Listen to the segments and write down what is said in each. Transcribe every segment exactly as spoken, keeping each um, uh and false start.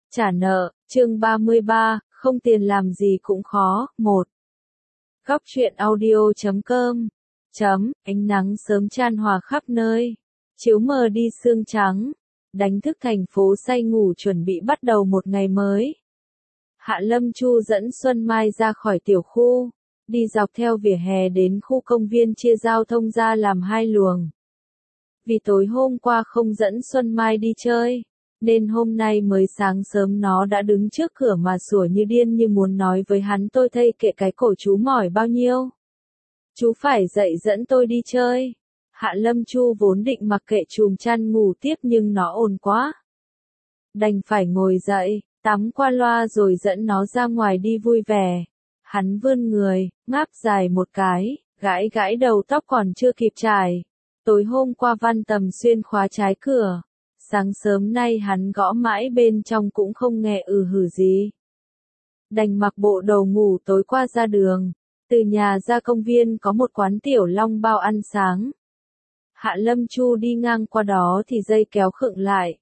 Trả nợ, chương ba mươi ba, không tiền làm gì cũng khó, một. Góc truyện audio chấm com, chấm, ánh nắng sớm chan hòa khắp nơi, chiếu mờ đi sương trắng, đánh thức thành phố say ngủ chuẩn bị bắt đầu một ngày mới. Hạ Lâm Chu dẫn Xuân Mai ra khỏi tiểu khu, đi dọc theo vỉa hè đến khu công viên chia giao thông ra làm hai luồng. Vì tối hôm qua không dẫn Xuân Mai đi chơi, nên hôm nay mới sáng sớm nó đã đứng trước cửa mà sủa như điên như muốn nói với hắn tôi thây kệ cái cổ chú mỏi bao nhiêu. Chú phải dậy dẫn tôi đi chơi. Hạ Lâm Chu vốn định mặc kệ chùm chăn ngủ tiếp nhưng nó ồn quá. Đành phải ngồi dậy, tắm qua loa rồi dẫn nó ra ngoài đi vui vẻ. Hắn vươn người, ngáp dài một cái, gãi gãi đầu tóc còn chưa kịp chải. Tối hôm qua Văn Tầm Xuyên khóa trái cửa. Sáng sớm nay hắn gõ mãi bên trong cũng không nghe ừ hử gì. Đành mặc bộ đồ ngủ tối qua ra đường. Từ nhà ra công viên có một quán tiểu long bao ăn sáng. Hạ Lâm Chu đi ngang qua đó thì dây kéo khựng lại.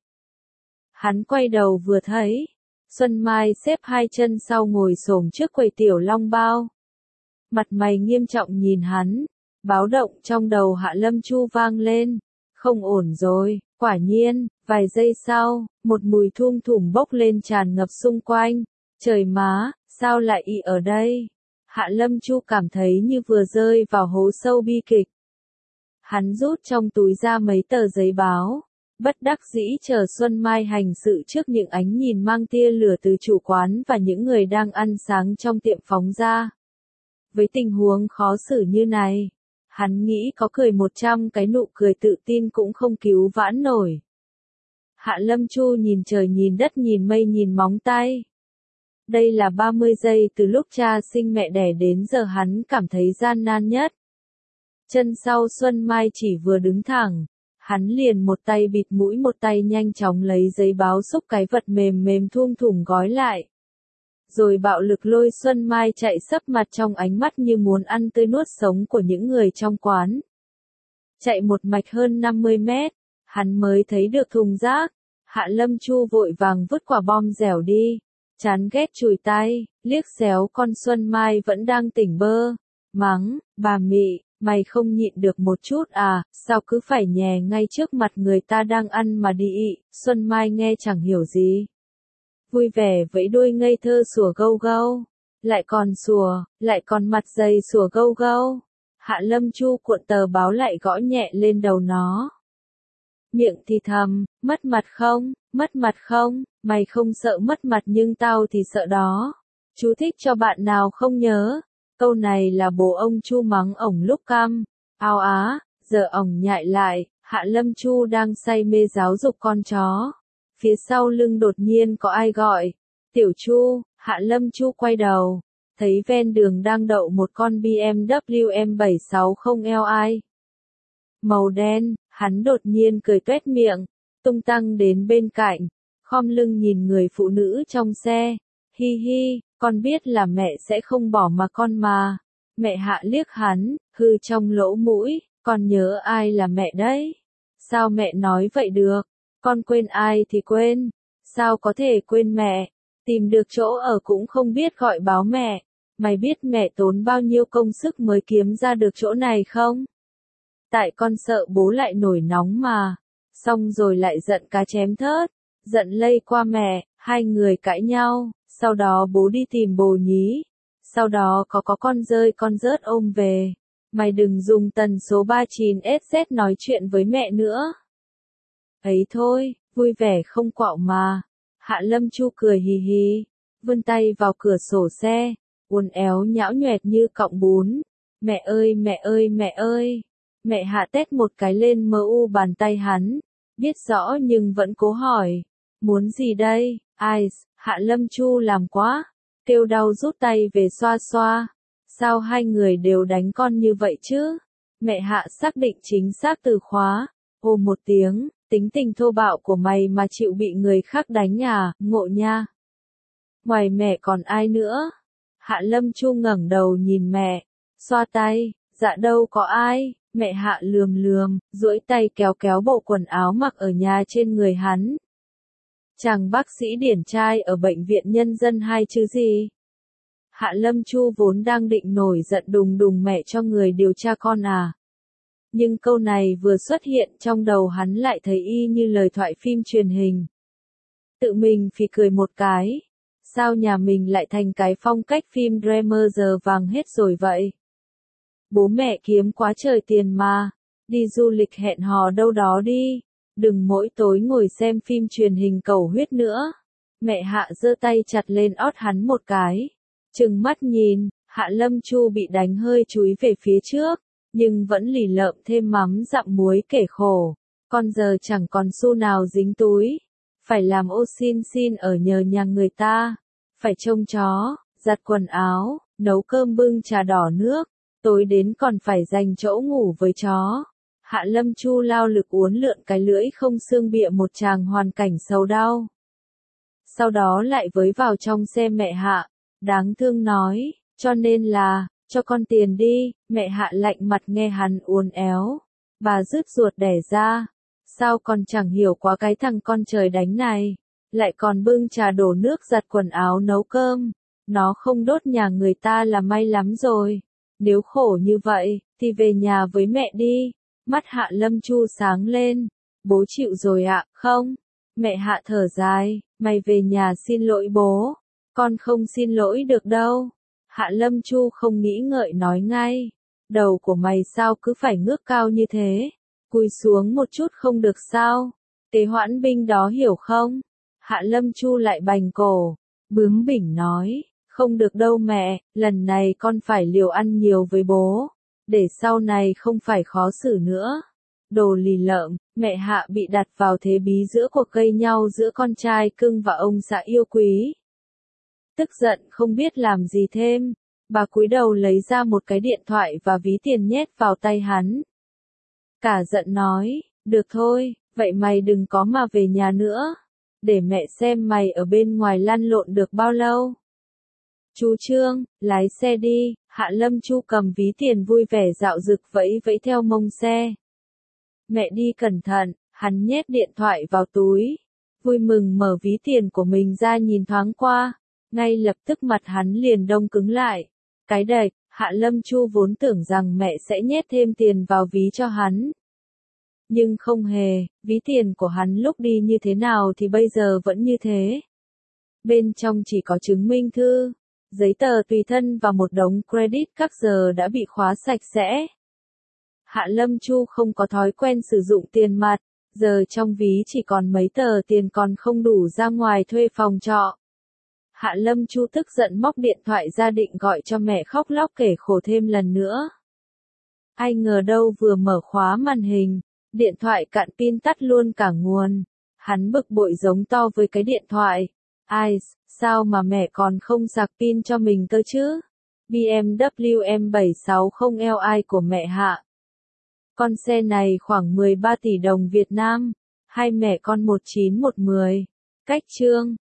Hắn quay đầu vừa thấy. Xuân Mai xếp hai chân sau ngồi xổm trước quầy tiểu long bao. Mặt mày nghiêm trọng nhìn hắn. Báo động trong đầu Hạ Lâm Chu vang lên. Không ổn rồi. Quả nhiên, vài giây sau, một mùi thum thủm bốc lên tràn ngập xung quanh. Trời má, sao lại y ở đây? Hạ Lâm Chu cảm thấy như vừa rơi vào hố sâu bi kịch. Hắn rút trong túi ra mấy tờ giấy báo. Bất đắc dĩ chờ Xuân Mai hành sự trước những ánh nhìn mang tia lửa từ chủ quán và những người đang ăn sáng trong tiệm phóng ra. Với tình huống khó xử như này, hắn nghĩ có cười một trăm cái nụ cười tự tin cũng không cứu vãn nổi. Hạ Lâm Chu nhìn trời nhìn đất nhìn mây nhìn móng tay. Đây là ba mươi giây từ lúc cha sinh mẹ đẻ đến giờ hắn cảm thấy gian nan nhất. Chân sau Xuân Mai chỉ vừa đứng thẳng, hắn liền một tay bịt mũi một tay nhanh chóng lấy giấy báo xúc cái vật mềm mềm thum thủm gói lại. Rồi bạo lực lôi Xuân Mai chạy sấp mặt trong ánh mắt như muốn ăn tươi nuốt sống của những người trong quán. Chạy một mạch hơn năm mươi mét, hắn mới thấy được thùng rác. Hạ Lâm Chu vội vàng vứt quả bom dẻo đi. Chán ghét chùi tay, liếc xéo con Xuân Mai vẫn đang tỉnh bơ. Mắng, bà Mị, mày không nhịn được một chút à, sao cứ phải nhè ngay trước mặt người ta đang ăn mà đi ị. Xuân Mai nghe chẳng hiểu gì. Vui vẻ vẫy đuôi ngây thơ sủa gâu gâu. Lại còn sủa, lại còn mặt dày sủa gâu gâu. Hạ Lâm Chu cuộn tờ báo lại gõ nhẹ lên đầu nó. Miệng thì thầm, mất mặt không, mất mặt không, mày không sợ mất mặt nhưng tao thì sợ đó. Chú thích cho bạn nào không nhớ. Câu này là bố ông Chu mắng ổng lúc căm. Ao á, giờ ổng nhại lại, Hạ Lâm Chu đang say mê giáo dục con chó. Phía sau lưng đột nhiên có ai gọi. Tiểu Chu, Hạ Lâm Chu quay đầu. Thấy ven đường đang đậu một con bê em vê M bảy sáu không Li. Màu đen, hắn đột nhiên cười tuét miệng. Tung tăng đến bên cạnh. Khom lưng nhìn người phụ nữ trong xe. Hi hi, con biết là mẹ sẽ không bỏ mà con mà. Mẹ Hạ liếc hắn, hư trong lỗ mũi. Con nhớ ai là mẹ đấy? Sao mẹ nói vậy được? Con quên ai thì quên. Sao có thể quên mẹ? Tìm được chỗ ở cũng không biết gọi báo mẹ. Mày biết mẹ tốn bao nhiêu công sức mới kiếm ra được chỗ này không? Tại con sợ bố lại nổi nóng mà. Xong rồi lại giận cá chém thớt. Giận lây qua mẹ, hai người cãi nhau. Sau đó bố đi tìm bồ nhí. Sau đó có có con rơi con rớt ôm về. Mày đừng dùng tần số ba chín S Z nói chuyện với mẹ nữa. Ấy thôi, vui vẻ không quạo mà. Hạ Lâm Chu cười hì hì, vươn tay vào cửa sổ xe, uốn éo nhão nhoẹt như cọng bún. Mẹ ơi mẹ ơi mẹ ơi. Mẹ Hạ tét một cái lên mờ u bàn tay hắn. Biết rõ nhưng vẫn cố hỏi. Muốn gì đây? Ai? Hạ Lâm Chu làm quá. Kêu đau rút tay về xoa xoa. Sao hai người đều đánh con như vậy chứ? Mẹ Hạ xác định chính xác từ khóa. Ồ một tiếng. Tính tình thô bạo của mày mà chịu bị người khác đánh à, ngộ nha. Ngoài mẹ còn ai nữa? Hạ Lâm Chu ngẩng đầu nhìn mẹ, xoa tay, dạ đâu có ai. Mẹ Hạ lườm lườm, duỗi tay kéo kéo bộ quần áo mặc ở nhà trên người hắn. Chàng bác sĩ điển trai ở bệnh viện nhân dân hai chứ gì? Hạ Lâm Chu vốn đang định nổi giận đùng đùng mẹ cho người điều tra con à. Nhưng câu này vừa xuất hiện trong đầu hắn lại thấy y như lời thoại phim truyền hình. Tự mình phì cười một cái. Sao nhà mình lại thành cái phong cách phim Dreamer giờ vàng hết rồi vậy? Bố mẹ kiếm quá trời tiền mà. Đi du lịch hẹn hò đâu đó đi. Đừng mỗi tối ngồi xem phim truyền hình cầu huyết nữa. Mẹ Hạ giơ tay chặt lên ót hắn một cái. Trừng mắt nhìn, Hạ Lâm Chu bị đánh hơi chúi về phía trước. Nhưng vẫn lì lợm thêm mắm dặm muối kể khổ. Con giờ chẳng còn xu nào dính túi. Phải làm ô xin xin ở nhờ nhà người ta. Phải trông chó, giặt quần áo, nấu cơm bưng trà đỏ nước. Tối đến còn phải dành chỗ ngủ với chó. Hạ Lâm Chu lao lực uốn lượn cái lưỡi không xương bịa một tràng hoàn cảnh sầu đau. Sau đó lại với vào trong xe mẹ Hạ. Đáng thương nói, cho nên là, cho con tiền đi, mẹ Hạ lạnh mặt nghe hắn uốn éo. Bà rứt ruột đẻ ra. Sao còn chẳng hiểu quá cái thằng con trời đánh này. Lại còn bưng trà đổ nước giặt quần áo nấu cơm. Nó không đốt nhà người ta là may lắm rồi. Nếu khổ như vậy, thì về nhà với mẹ đi. Mắt Hạ Lâm Chu sáng lên. Bố chịu rồi ạ, không? Mẹ Hạ thở dài, mày về nhà xin lỗi bố. Con không xin lỗi được đâu. Hạ Lâm Chu không nghĩ ngợi nói ngay. Đầu của mày sao cứ phải ngước cao như thế? Cúi xuống một chút không được sao? Tế hoãn binh đó hiểu không? Hạ Lâm Chu lại bành cổ. Bướng bỉnh nói. Không được đâu mẹ, lần này con phải liều ăn nhiều với bố. Để sau này không phải khó xử nữa. Đồ lì lợm, mẹ Hạ bị đặt vào thế bí giữa cuộc gây nhau giữa con trai cưng và ông xã yêu quý. Tức giận không biết làm gì thêm. Bà cúi đầu lấy ra một cái điện thoại và ví tiền nhét vào tay hắn. Cả giận nói, được thôi, vậy mày đừng có mà về nhà nữa. Để mẹ xem mày ở bên ngoài lăn lộn được bao lâu. Chú Trương, lái xe đi. Hạ Lâm Chu cầm ví tiền vui vẻ dạo rực vẫy vẫy theo mông xe. Mẹ đi cẩn thận, hắn nhét điện thoại vào túi. Vui mừng mở ví tiền của mình ra nhìn thoáng qua. Ngay lập tức mặt hắn liền đông cứng lại. Cái đệch, Hạ Lâm Chu vốn tưởng rằng mẹ sẽ nhét thêm tiền vào ví cho hắn. Nhưng không hề, ví tiền của hắn lúc đi như thế nào thì bây giờ vẫn như thế. Bên trong chỉ có chứng minh thư, giấy tờ tùy thân và một đống credit các giờ đã bị khóa sạch sẽ. Hạ Lâm Chu không có thói quen sử dụng tiền mặt, giờ trong ví chỉ còn mấy tờ tiền còn không đủ ra ngoài thuê phòng trọ. Hạ Lâm Chu tức giận móc điện thoại ra định gọi cho mẹ khóc lóc kể khổ thêm lần nữa. Ai ngờ đâu vừa mở khóa màn hình, điện thoại cạn pin tắt luôn cả nguồn. Hắn bực bội giống to với cái điện thoại. Ai, sao mà mẹ còn không sạc pin cho mình cơ chứ? bê em vê M bảy sáu không L I của mẹ Hạ. Con xe này khoảng mười ba tỷ đồng Việt Nam. Hai mẹ con một chín một mười. Cách Trương.